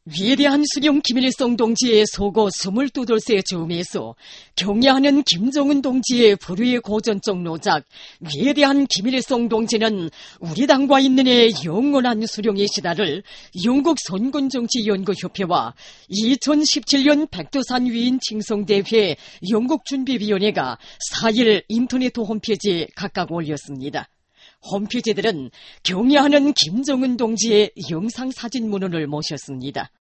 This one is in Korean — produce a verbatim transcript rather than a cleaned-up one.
위대한 수령 김일성 동지의 소고 스물두 돌세 즈음에서 경애하는 김정은 동지의 불후의 고전적 노작 위대한 김일성 동지는 우리 당과 있는 해 영원한 수령의 시다를 영국 선군정치연구협회와 이천십칠 년 백두산 위인 칭송대회 영국준비위원회가 사 일 인터넷 홈페이지에 각각 올렸습니다. 홈페이지들은 경애하는 김정은 동지의 영상사진 문헌을 모셨습니다.